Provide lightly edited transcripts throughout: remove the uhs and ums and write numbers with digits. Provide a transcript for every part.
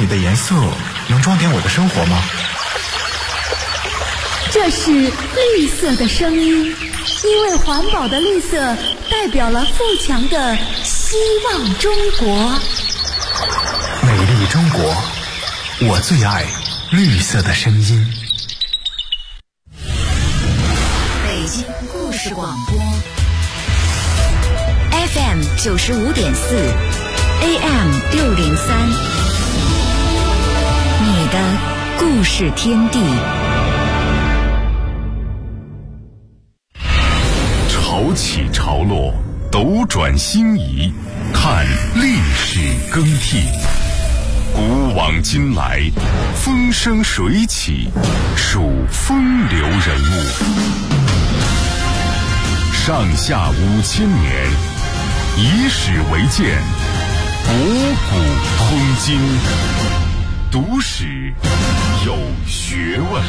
里的颜色能装点我的生活吗？ 这是绿色的声音，因为环保的绿色代表了富强的希望中国。 美丽中国，我最爱绿色的声音。 北京故事广播 FM 95.4 AM 603，你的故事天地。 潮起潮落，斗转星移，看历史更替。古往今来，风生水起，数风流人物。上下5000年，以史为鉴，博古通今。读史有学问。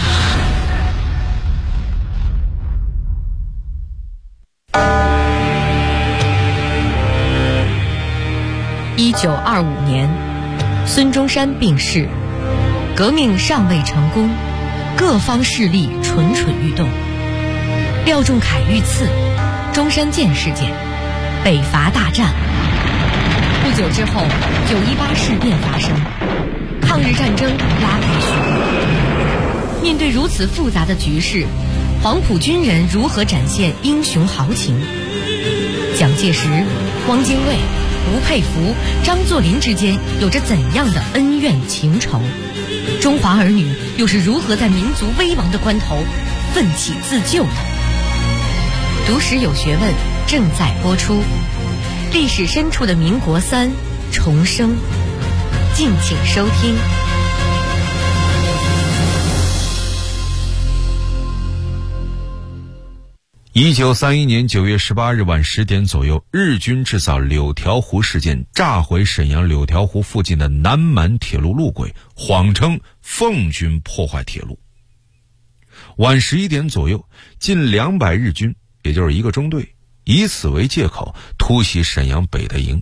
1925年，孙中山病逝，革命尚未成功，各方势力蠢蠢欲动。廖仲恺遇刺，中山舰事件，北伐大战。不久之后，918事变发生，抗日战争拉开序幕。面对如此复杂的局势，黄埔军人如何展现英雄豪情？蒋介石、汪精卫、吴佩孚、张作霖之间有着怎样的恩怨情仇？中华儿女又是如何在民族危亡的关头奋起自救的？读史有学问正在播出，历史深处的民国3重生，敬请收听。 1931年9月18日晚10点左右，日军制造柳条湖事件，炸毁沈阳柳条湖附近的南满铁路路轨，谎称奉军破坏铁路。晚11点左右，近200日军，也就是一个中队，以此为借口突袭沈阳北的营。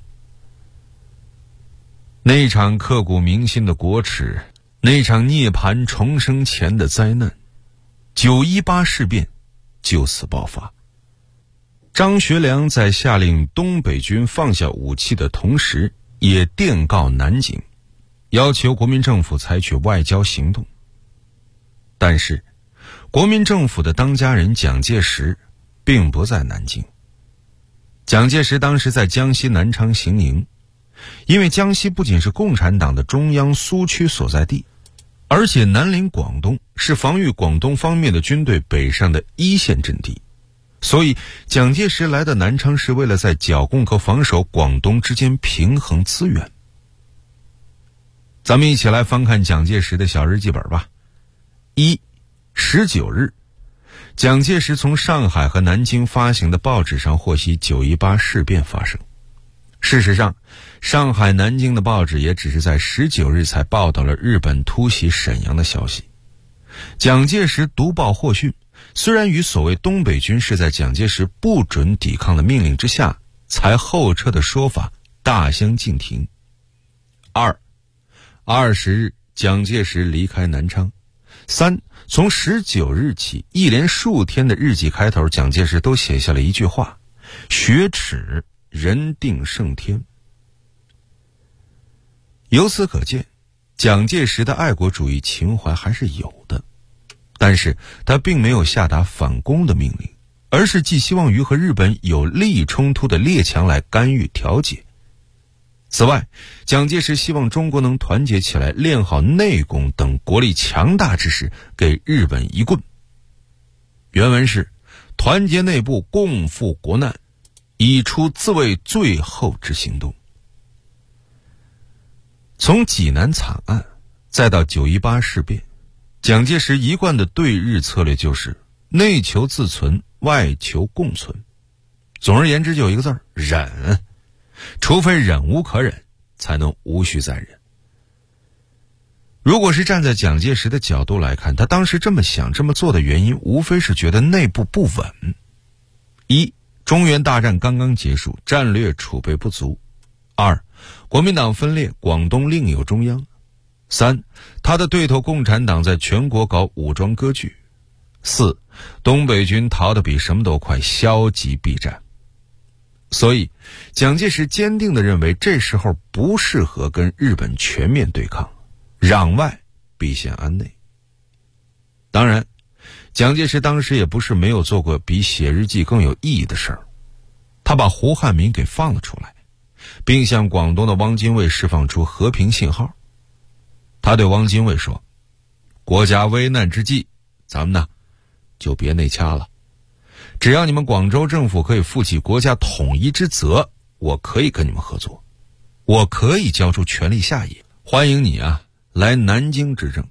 那场刻骨铭心的国耻，那场涅槃重生前的灾难，918事变就此爆发。张学良在下令东北军放下武器的同时，也电告南京，要求国民政府采取外交行动。但是国民政府的当家人蒋介石并不在南京。蒋介石当时在江西南昌行营，因为江西不仅是共产党的中央苏区所在地，而且南临广东，是防御广东方面的军队北上的一线阵地，所以蒋介石来到南昌是为了在剿共和防守广东之间平衡资源。咱们一起来翻看蒋介石的小日记本吧。19日，蒋介石从上海和南京发行的报纸上获悉918事变发生。事实上，上海、南京的报纸也只是在19日才报道了日本突袭沈阳的消息。蒋介石读报获讯，虽然与所谓东北军是在蒋介石不准抵抗的命令之下才后撤的说法大相径庭。20日，蒋介石离开南昌。从19日起，一连数天的日记开头，蒋介石都写下了一句话：雪耻，人定胜天。由此可见，蒋介石的爱国主义情怀还是有的，但是他并没有下达反攻的命令，而是寄希望于和日本有利益冲突的列强来干预调解。此外，蒋介石希望中国能团结起来，练好内功，等国力强大之时给日本一棍。原文是：团结内部，共赴国难，以出自卫最后之行动。从济南惨案再到918事变，蒋介石一贯的对日策略就是内求自存，外求共存。总而言之，就有一个字儿：忍。除非忍无可忍，才能无需再忍。如果是站在蒋介石的角度来看，他当时这么想这么做的原因，无非是觉得内部不稳。中原大战刚刚结束，战略储备不足；2，国民党分裂，广东另有中央； 3. 他的对头共产党在全国搞武装割据。4. 东北军逃得比什么都快，消极避战。所以蒋介石坚定地认为这时候不适合跟日本全面对抗，攘外必先安内。当然，蒋介石当时也不是没有做过比写日记更有意义的事儿，他把胡汉民给放了出来，并向广东的汪精卫释放出和平信号。他对汪精卫说，国家危难之际，咱们呢就别内掐了，只要你们广州政府可以负起国家统一之责，我可以跟你们合作，我可以交出权力下野，欢迎你啊来南京执政。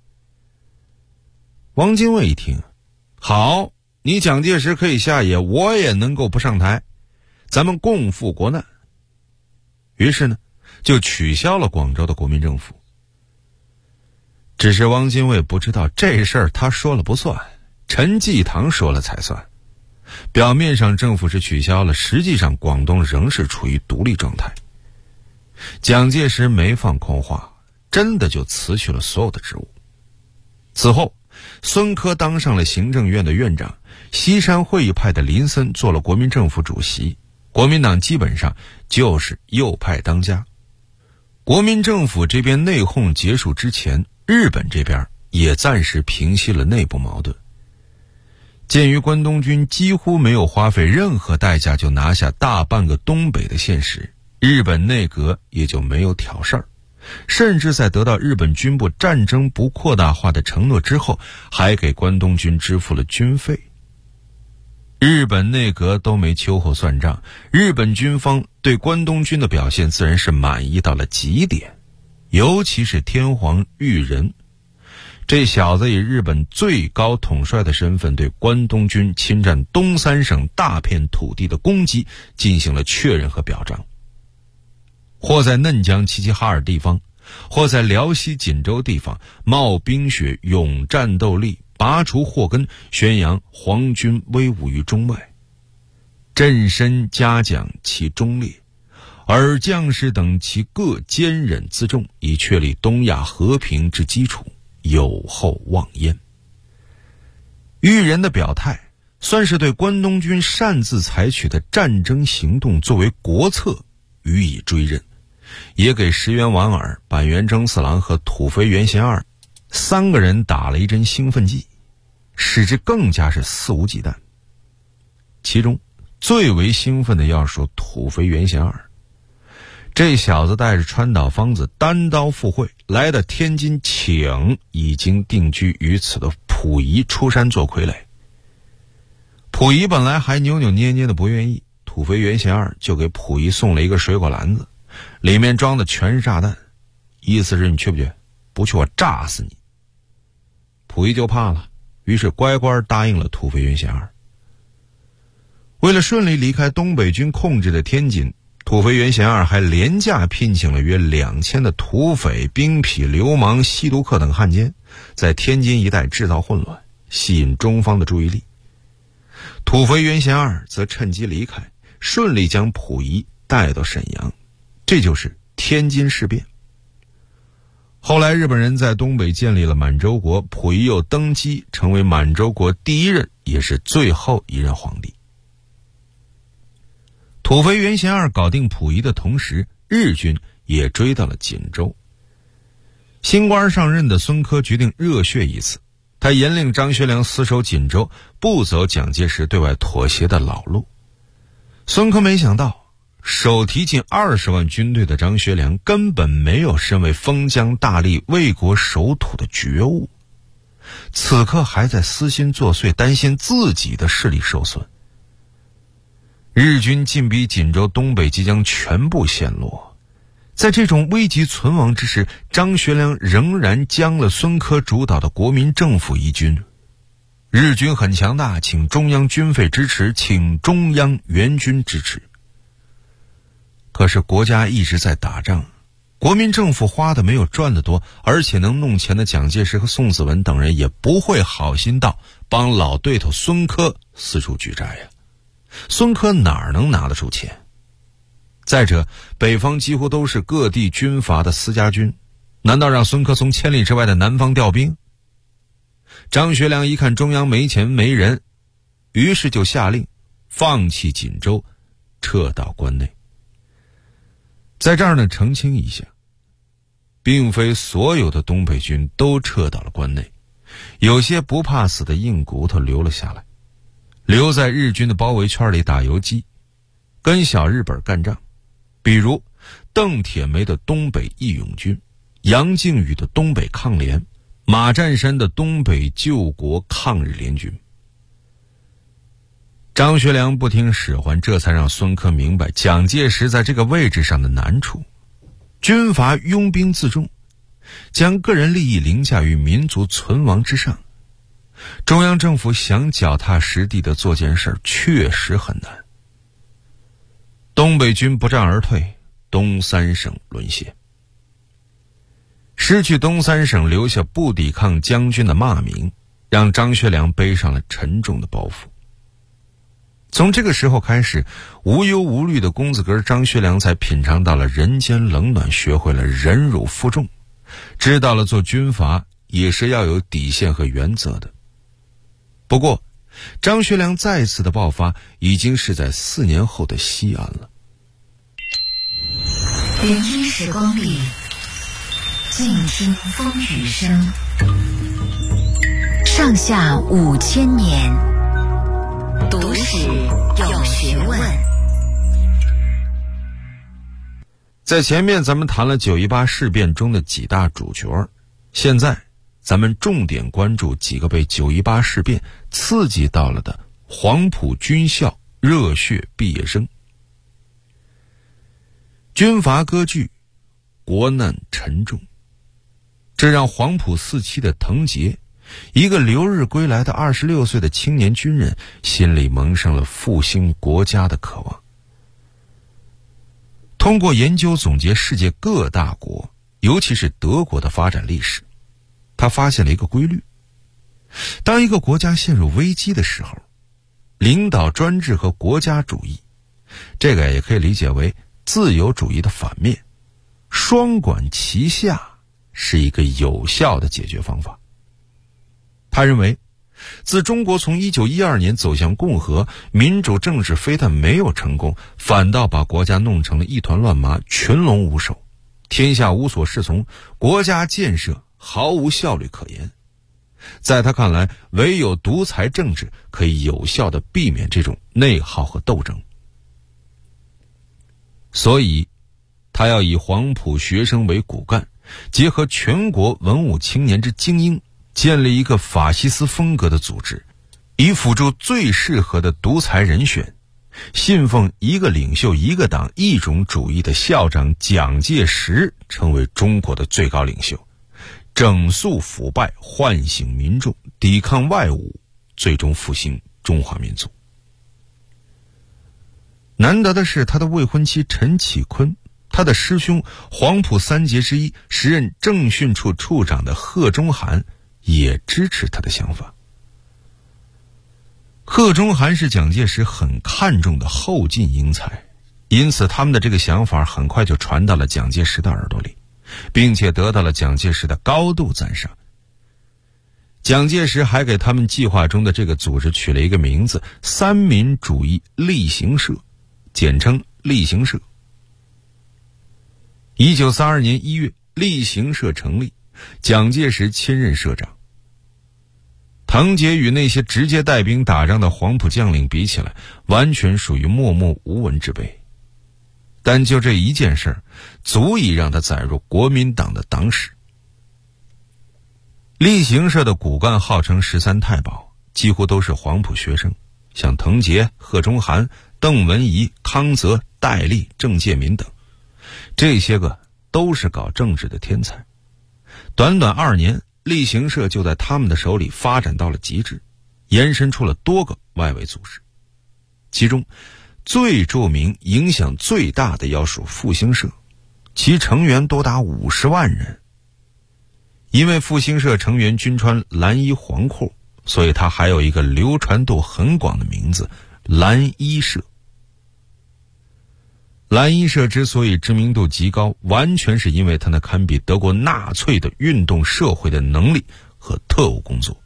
汪精卫一听，好，你蒋介石可以下野，我也能够不上台，咱们共赴国难。于是呢就取消了广州的国民政府。只是汪精卫不知道这事儿他说了不算，陈济棠说了才算。表面上政府是取消了，实际上广东仍是处于独立状态。蒋介石没放空话，真的就辞去了所有的职务。此后孙科当上了行政院的院长，西山会议派的林森做了国民政府主席，国民党基本上就是右派当家。国民政府这边内讧结束之前，日本这边也暂时平息了内部矛盾。鉴于关东军几乎没有花费任何代价就拿下大半个东北的现实，日本内阁也就没有挑事儿，甚至在得到日本军部战争不扩大化的承诺之后，还给关东军支付了军费。日本内阁都没秋后算账，日本军方对关东军的表现自然是满意到了极点，尤其是天皇裕仁，这小子以日本最高统帅的身份对关东军侵占东三省大片土地的攻击进行了确认和表彰。或在嫩江齐齐哈尔地方，或在辽西锦州地方冒冰雪勇战斗力，拔除祸根，宣扬皇军威武于中外，朕身嘉奖其忠烈，而将士等其各坚忍自重，以确立东亚和平之基础，有后望焉。裕仁的表态算是对关东军擅自采取的战争行动作为国策予以追认，也给石原莞尔、板垣征四郎和土肥原贤二3个人打了一针兴奋剂，使之更加是肆无忌惮。其中最为兴奋的要数土肥原贤二，这小子带着川岛芳子单刀赴会，来到天津请已经定居于此的溥仪出山做傀儡。溥仪本来还扭扭捏捏的不愿意，土肥原贤二就给溥仪送了一个水果篮子，里面装的全是炸弹，意思是你去不去？不去我炸死你。溥仪就怕了，于是乖乖答应了土肥原贤二。为了顺利离开东北军控制的天津，土肥原贤二还廉价聘请了约2000的土匪、兵痞、流氓、吸毒客等汉奸，在天津一带制造混乱，吸引中方的注意力。土肥原贤二则趁机离开，顺利将溥仪带到沈阳，这就是天津事变。后来日本人在东北建立了满洲国，溥仪又登基成为满洲国第1任也是最后一任皇帝。土肥原贤二搞定溥仪的同时，日军也追到了锦州。新官上任的孙科决定热血一次，他严令张学良死守锦州，不走蒋介石对外妥协的老路。孙科没想到，手提近20万军队的张学良根本没有身为封疆大吏、为国守土的觉悟，此刻还在私心作祟，担心自己的势力受损。日军进逼锦州东北即将全部陷落，在这种危急存亡之时，张学良仍然将了孙科主导的国民政府一军。日军很强大，请中央军费支持，请中央援军支持。可是国家一直在打仗，国民政府花的没有赚的多，而且能弄钱的蒋介石和宋子文等人也不会好心到帮老对头孙科四处举债呀。孙科哪能拿得出钱？再者，北方几乎都是各地军阀的私家军， 难道让孙科从千里之外的南方调兵？张学良一看中央没钱没人，于是就下令放弃锦州，撤到关内。在这儿呢，澄清一下，并非所有的东北军都撤到了关内，有些不怕死的硬骨头留了下来，留在日军的包围圈里打游击，跟小日本干仗。比如邓铁梅的东北义勇军，杨靖宇的东北抗联，马占山的东北救国抗日联军。张学良不听使唤，这才让孙科明白蒋介石在这个位置上的难处。军阀拥兵自重，将个人利益凌驾于民族存亡之上，中央政府想脚踏实地的做件事确实很难。东北军不战而退，东三省沦陷。失去东三省留下不抵抗将军的骂名，让张学良背上了沉重的包袱。从这个时候开始，无忧无虑的公子哥张学良才品尝到了人间冷暖，学会了忍辱负重，知道了做军阀也是要有底线和原则的。不过张学良再次的爆发已经是在4年后的西安了。 聆听时光里，静听风雨声，上下5000年，读史有学问。 在前面咱们谈了918事变中的几大主角，现在咱们重点关注几个被918事变刺激到了的黄埔军校热血毕业生。军阀割据，国难沉重，这让黄埔4期的滕杰，一个留日归来的26岁的青年军人，心里萌生了复兴国家的渴望。通过研究总结世界各大国，尤其是德国的发展历史，他发现了一个规律：当一个国家陷入危机的时候，领导专制和国家主义，这个也可以理解为自由主义的反面，双管齐下是一个有效的解决方法。他认为，自中国从1912年走向共和，民主政治非但没有成功，反倒把国家弄成了一团乱麻，群龙无首，天下无所适从，国家建设毫无效率可言。在他看来，唯有独裁政治可以有效地避免这种内耗和斗争。所以他要以黄埔学生为骨干，结合全国文武青年之精英，建立一个法西斯风格的组织，以辅助最适合的独裁人选，信奉一个领袖一个党一种主义的校长蒋介石成为中国的最高领袖，整肃腐败，唤醒民众，抵抗外侮，最终复兴中华民族。难得的是，他的未婚妻陈启坤，他的师兄黄埔3杰之一，时任政训处处长的贺中涵也支持他的想法。贺中涵是蒋介石很看重的后进英才，因此他们的这个想法很快就传到了蒋介石的耳朵里，并且得到了蒋介石的高度赞赏。蒋介石还给他们计划中的这个组织取了一个名字：三民主义力行社，简称力行社。1932年1月，力行社成立，蒋介石亲任社长。滕杰与那些直接带兵打仗的黄埔将领比起来，完全属于默默无闻之辈。但就这一件事，足以让他载入国民党的党史。力行社的骨干号称13太保，几乎都是黄埔学生，像滕杰、贺中涵、邓文仪、康泽、戴笠、郑介民等，这些个都是搞政治的天才。短短2年，力行社就在他们的手里发展到了极致，延伸出了多个外围组织。其中最著名、影响最大的要数复兴社，其成员多达50万人。因为复兴社成员均穿蓝衣黄裤，所以它还有一个流传度很广的名字——蓝衣社。 蓝衣社之所以知名度极高，完全是因为它那堪比德国纳粹的运动社会的能力和特务工作。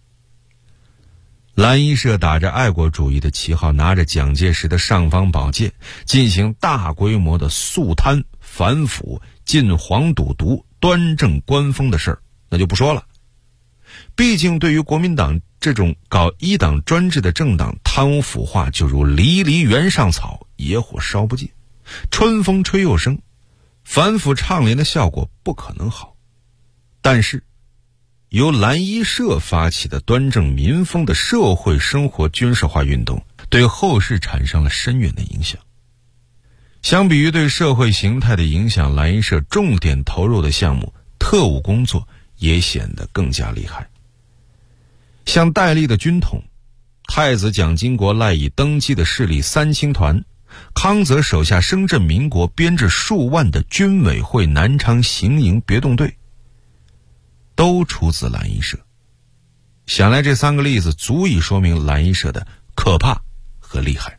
蓝衣社打着爱国主义的旗号，拿着蒋介石的尚方宝剑，进行大规模的肃贪、反腐、禁黄赌毒、端正官风的事儿，那就不说了。毕竟对于国民党这种搞一党专制的政党，贪污腐化就如离离原上草，野火烧不尽，春风吹又生，反腐倡廉的效果不可能好。但是由蓝衣社发起的端正民风的社会生活军事化运动，对后世产生了深远的影响。相比于对社会形态的影响，蓝衣社重点投入的项目特务工作也显得更加厉害。像戴笠的军统、太子蒋经国赖以登基的势力三青团、康泽手下声震民国编制数万的军委会南昌行营别动队，都出自蓝衣社。想来这3个例子足以说明蓝衣社的可怕和厉害。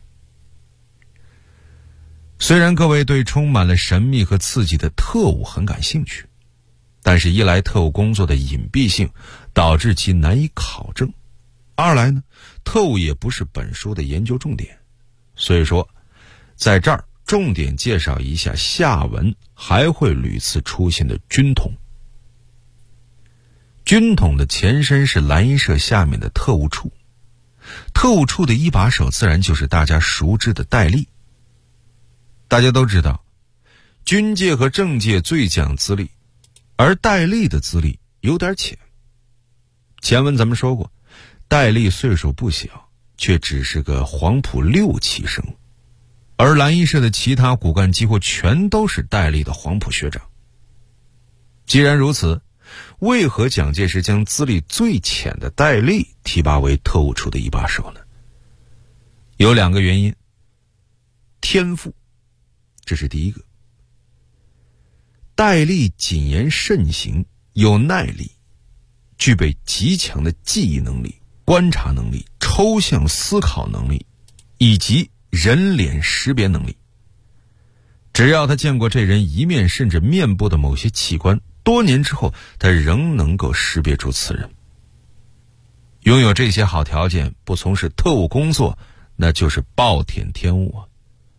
虽然各位对充满了神秘和刺激的特务很感兴趣，但是一来特务工作的隐蔽性导致其难以考证，二来呢，特务也不是本书的研究重点，所以说在这儿重点介绍一下下文还会屡次出现的军统。军统的前身是蓝衣社下面的特务处，特务处的一把手自然就是大家熟知的戴笠。大家都知道，军界和政界最讲资历，而戴笠的资历有点浅。前文咱们说过，戴笠岁数不小，却只是个黄埔6期生，而蓝衣社的其他骨干几乎全都是戴笠的黄埔学长。既然如此，为何蒋介石将资历最浅的戴笠提拔为特务处的一把手呢？有2个原因。天赋，这是第一个。戴笠谨言慎行，有耐力，具备极强的记忆能力、观察能力、抽象思考能力以及人脸识别能力。只要他见过这人一面甚至面部的某些器官，多年之后他仍能够识别出此人。拥有这些好条件，不从事特务工作，那就是暴殄天物啊。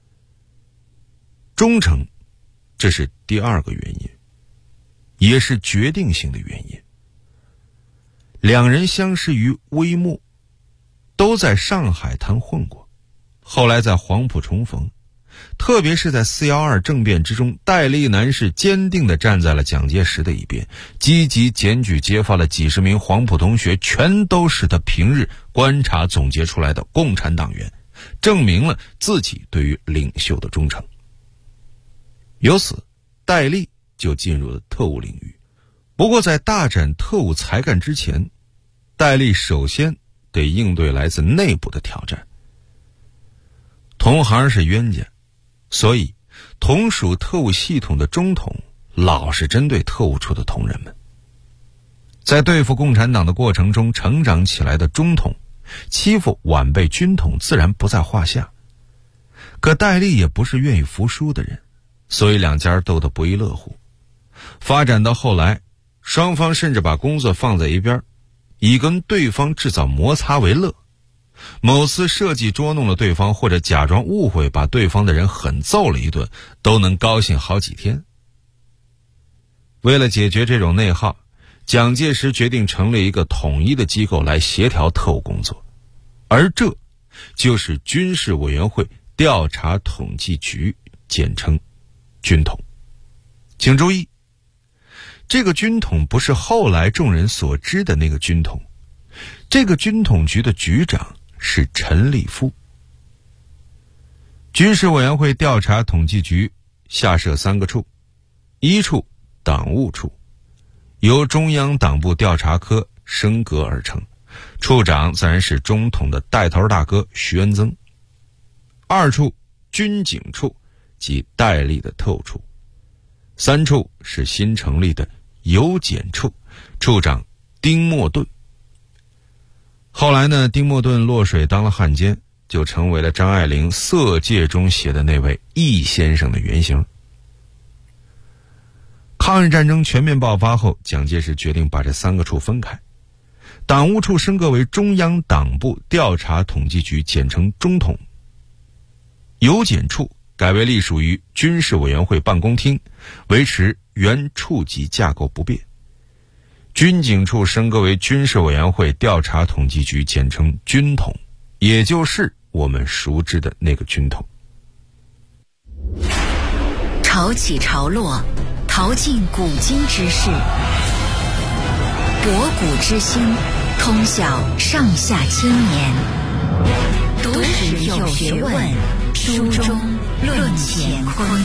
忠诚，这是第2个原因，也是决定性的原因。2人相识于微末，都在上海滩混过，后来在黄埔重逢。特别是在412政变之中，戴笠男士坚定地站在了蒋介石的一边，积极检举揭发了几10名黄埔同学，全都是他平日观察总结出来的共产党员，证明了自己对于领袖的忠诚。由此，戴笠就进入了特务领域。不过在大展特务才干之前，戴笠首先得应对来自内部的挑战。同行是冤家，所以同属特务系统的中统老是针对特务处的同仁们。在对付共产党的过程中成长起来的中统，欺负晚辈军统自然不在话下。可戴笠也不是愿意服输的人，所以2家斗得不亦乐乎。发展到后来，双方甚至把工作放在一边，以跟对方制造摩擦为乐。某次设计捉弄了对方，或者假装误会把对方的人狠揍了一顿，都能高兴好几天。为了解决这种内耗，蒋介石决定成立一个统一的机构来协调特务工作，而这就是军事委员会调查统计局，简称军统。请注意，这个军统不是后来众人所知的那个军统，这个军统局的局长是陈立夫。军事委员会调查统计局下设3个处，一处党务处，由中央党部调查科升格而成，处长自然是中统的带头大哥徐恩曾。2处军警处，即戴笠的特务处。3处是新成立的邮检处，处长丁默顿。后来呢，丁默顿落水当了汉奸， 就成为了张爱玲《色戒》中写的那位易先生的原型。抗日战争全面爆发后，蒋介石决定把这3个处分开，党务处升格为中央党部调查统计局，简称中统；邮检处改为隶属于军事委员会办公厅，维持原处级架构不变；军警处升格为军事委员会调查统计局，简称军统，也就是我们熟知的那个军统。 潮起潮落，淘尽古今之事，博古知新，通晓上下千年。读史有学问，书中论乾坤。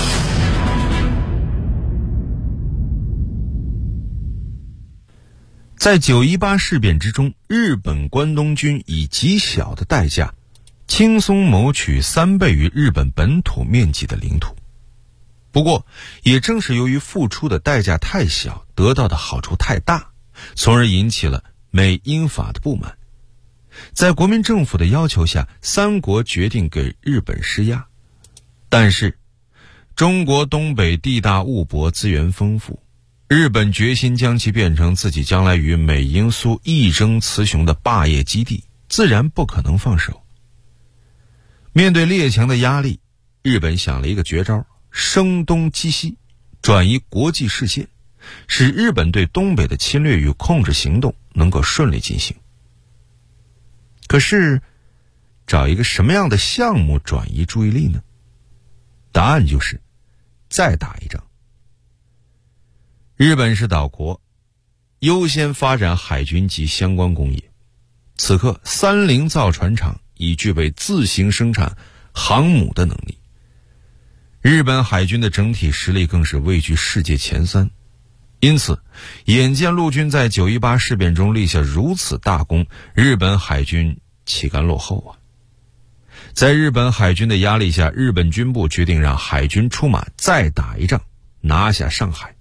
在918事变之中，日本关东军以极小的代价轻松谋取3倍于日本本土面积的领土。不过也正是由于付出的代价太小，得到的好处太大，从而引起了美英法的不满。在国民政府的要求下，3国决定给日本施压。但是中国东北地大物博，资源丰富，日本决心将其变成自己将来与美英苏一争雌雄的霸业基地，自然不可能放手。面对列强的压力，日本想了一个绝招，声东击西，转移国际视线，使日本对东北的侵略与控制行动能够顺利进行。可是找一个什么样的项目转移注意力呢？答案就是再打一仗。日本是岛国，优先发展海军及相关工业。此刻30造船厂已具备自行生产航母的能力，日本海军的整体实力更是位居世界前3。因此眼见陆军在918事变中立下如此大功，日本海军岂甘落后啊？在日本海军的压力下，日本军部决定让海军出马再打一仗，拿下上海。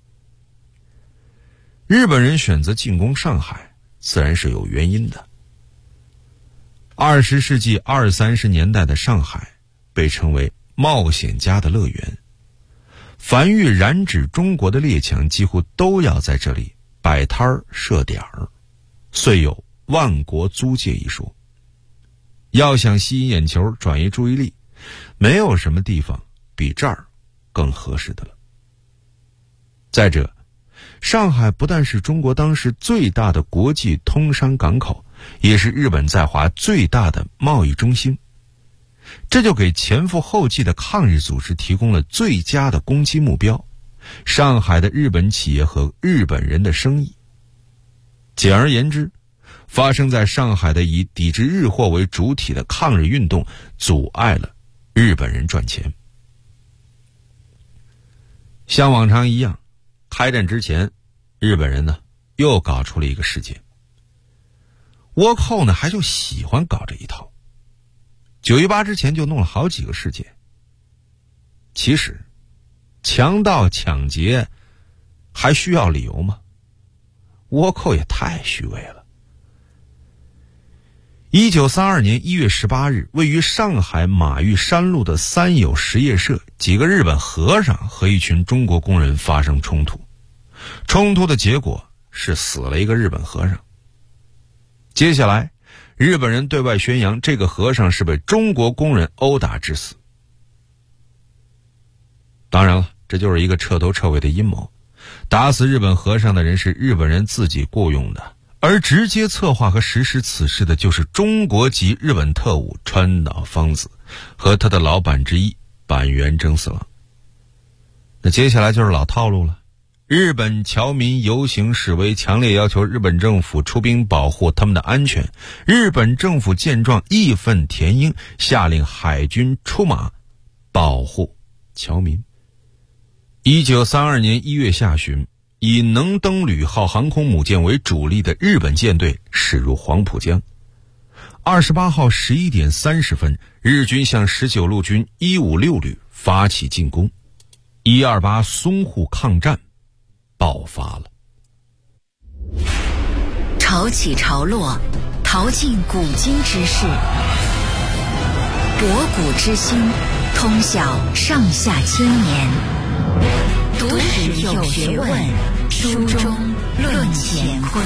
日本人选择进攻上海，自然是有原因的。20世纪20、30年代的上海被称为冒险家的乐园，凡欲染指中国的列强几乎都要在这里摆摊儿设点儿，遂有万国租界一说。要想吸引眼球，转移注意力，没有什么地方比这儿更合适的了。再者，上海不但是中国当时最大的国际通商港口，也是日本在华最大的贸易中心，这就给前赴后继的抗日组织提供了最佳的攻击目标：上海的日本企业和日本人的生意。简而言之，发生在上海的以抵制日货为主体的抗日运动阻碍了日本人赚钱。像往常一样，开战之前，日本人呢又搞出了一个事件。倭寇呢还就喜欢搞这一套，918之前就弄了好几个事件。其实强盗抢劫还需要理由吗？倭寇也太虚伪了。1932年1月18日，位于上海马玉山路的三友实业社，几个日本和尚和一群中国工人发生冲突。冲突的结果是死了一个日本和尚。接下来，日本人对外宣扬这个和尚是被中国工人殴打致死。当然了，这就是一个彻头彻尾的阴谋。打死日本和尚的人是日本人自己雇佣的，而直接策划和实施此事的就是中国籍日本特务川岛芳子和他的老板之一板垣征四郎。那接下来就是老套路了，日本侨民游行示威，强烈要求日本政府出兵保护他们的安全。日本政府见状义愤填膺，下令海军出马保护侨民。1932年1月下旬，以能登旅号航空母舰为主力的日本舰队驶入黄浦江。28号11点30分，日军向19路军156旅发起进攻，128淞沪抗战爆发了。 潮起潮落，淘尽古今之事， 博古之今，通晓上下千年。读史有学问，书中论乾坤。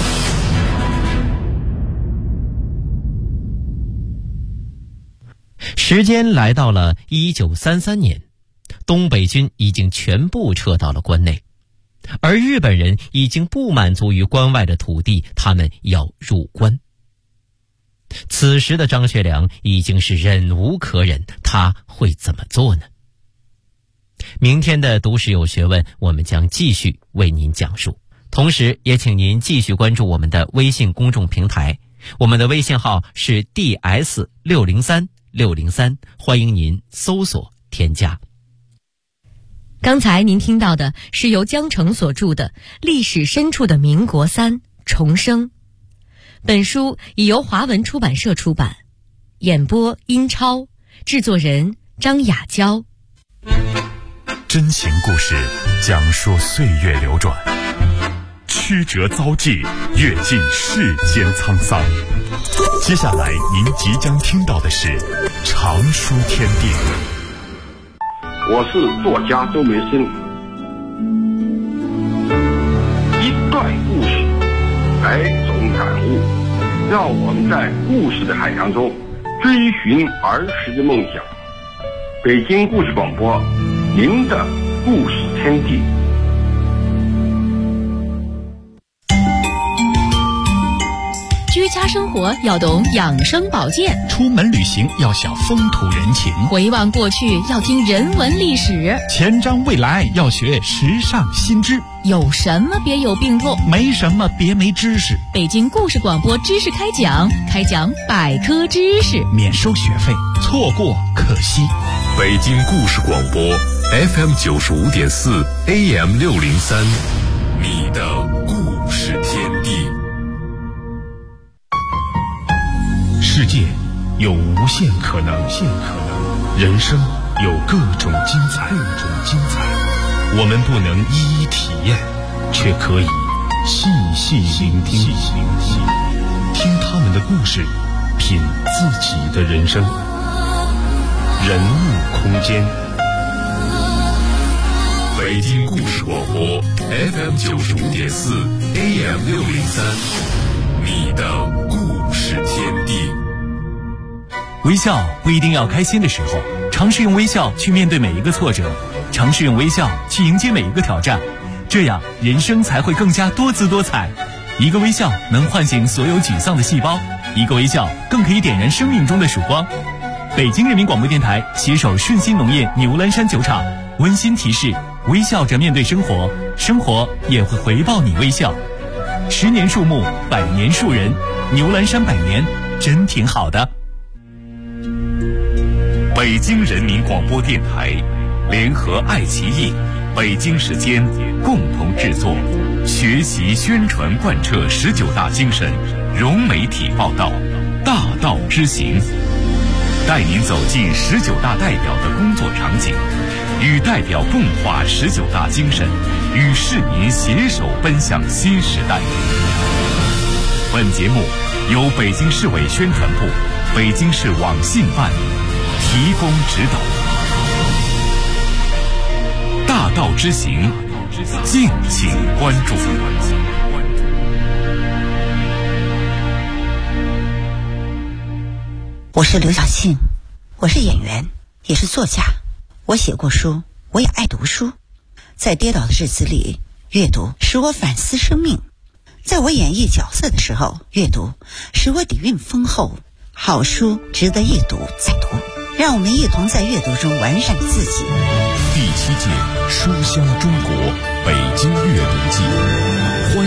时间来到了1933年，东北军已经全部撤到了关内，而日本人已经不满足于关外的土地，他们要入关。此时的张学良已经是忍无可忍，他会怎么做呢？明天的读史有学问，我们将继续为您讲述，同时也请您继续关注我们的微信公众平台，我们的微信号是 DS603603，欢迎您搜索添加。 刚才您听到的是由江澄所著的《历史深处的民国3重生》，本书已由华文出版社出版，演播殷超，制作人张雅娇。 真情故事讲述岁月流转，曲折遭际，阅尽世间沧桑。接下来您即将听到的是常书天地。 我是作家周梅生。一段故事，百种感悟，让我们在故事的海洋中追寻儿时的梦想。北京故事广播，您的故事天地。 居家生活要懂养生保健， 出门旅行要晓风土人情， 回望过去要听人文历史， 前瞻未来要学时尚新知。 有什么别有病痛， 没什么别没知识。 北京故事广播知识开讲百科知识， 免收学费，错过可惜。 北京故事广播 FM 95.4 AM 603，你的故事天地。 世界有无限可能，人生有各种精彩。我们不能一一体验，却可以细细聆听，听他们的故事，品自己的人生。人物空间， 北京故事广播 FM 95.4 AM 603，你的故事天地。 微笑不一定要开心的时候，尝试用微笑去面对每一个挫折，尝试用微笑去迎接每一个挑战，这样人生才会更加多姿多彩。一个微笑能唤醒所有沮丧的细胞，一个微笑更可以点燃生命中的曙光。北京人民广播电台携手顺心农业牛栏山酒厂温馨提示：微笑着面对生活，生活也会回报你微笑。10年树木，100年树人，牛栏山100年真挺好的。 北京人民广播电台联合爱奇艺、北京时间共同制作，学习宣传贯彻19大精神，融媒体报道，大道之行，带您走进19大代表的工作场景，与代表共话19大精神，与市民携手奔向新时代。本节目由北京市委宣传部、北京市网信办提供指导。大道之行，敬请关注。 我是刘晓庆，我是演员，也是作家。我写过书，我也爱读书。在跌倒的日子里，阅读使我反思生命；在我演绎角色的时候，阅读使我底蕴丰厚。好书值得一读再读，让我们一同在阅读中完善自己。 第7届书香中国北京阅读季。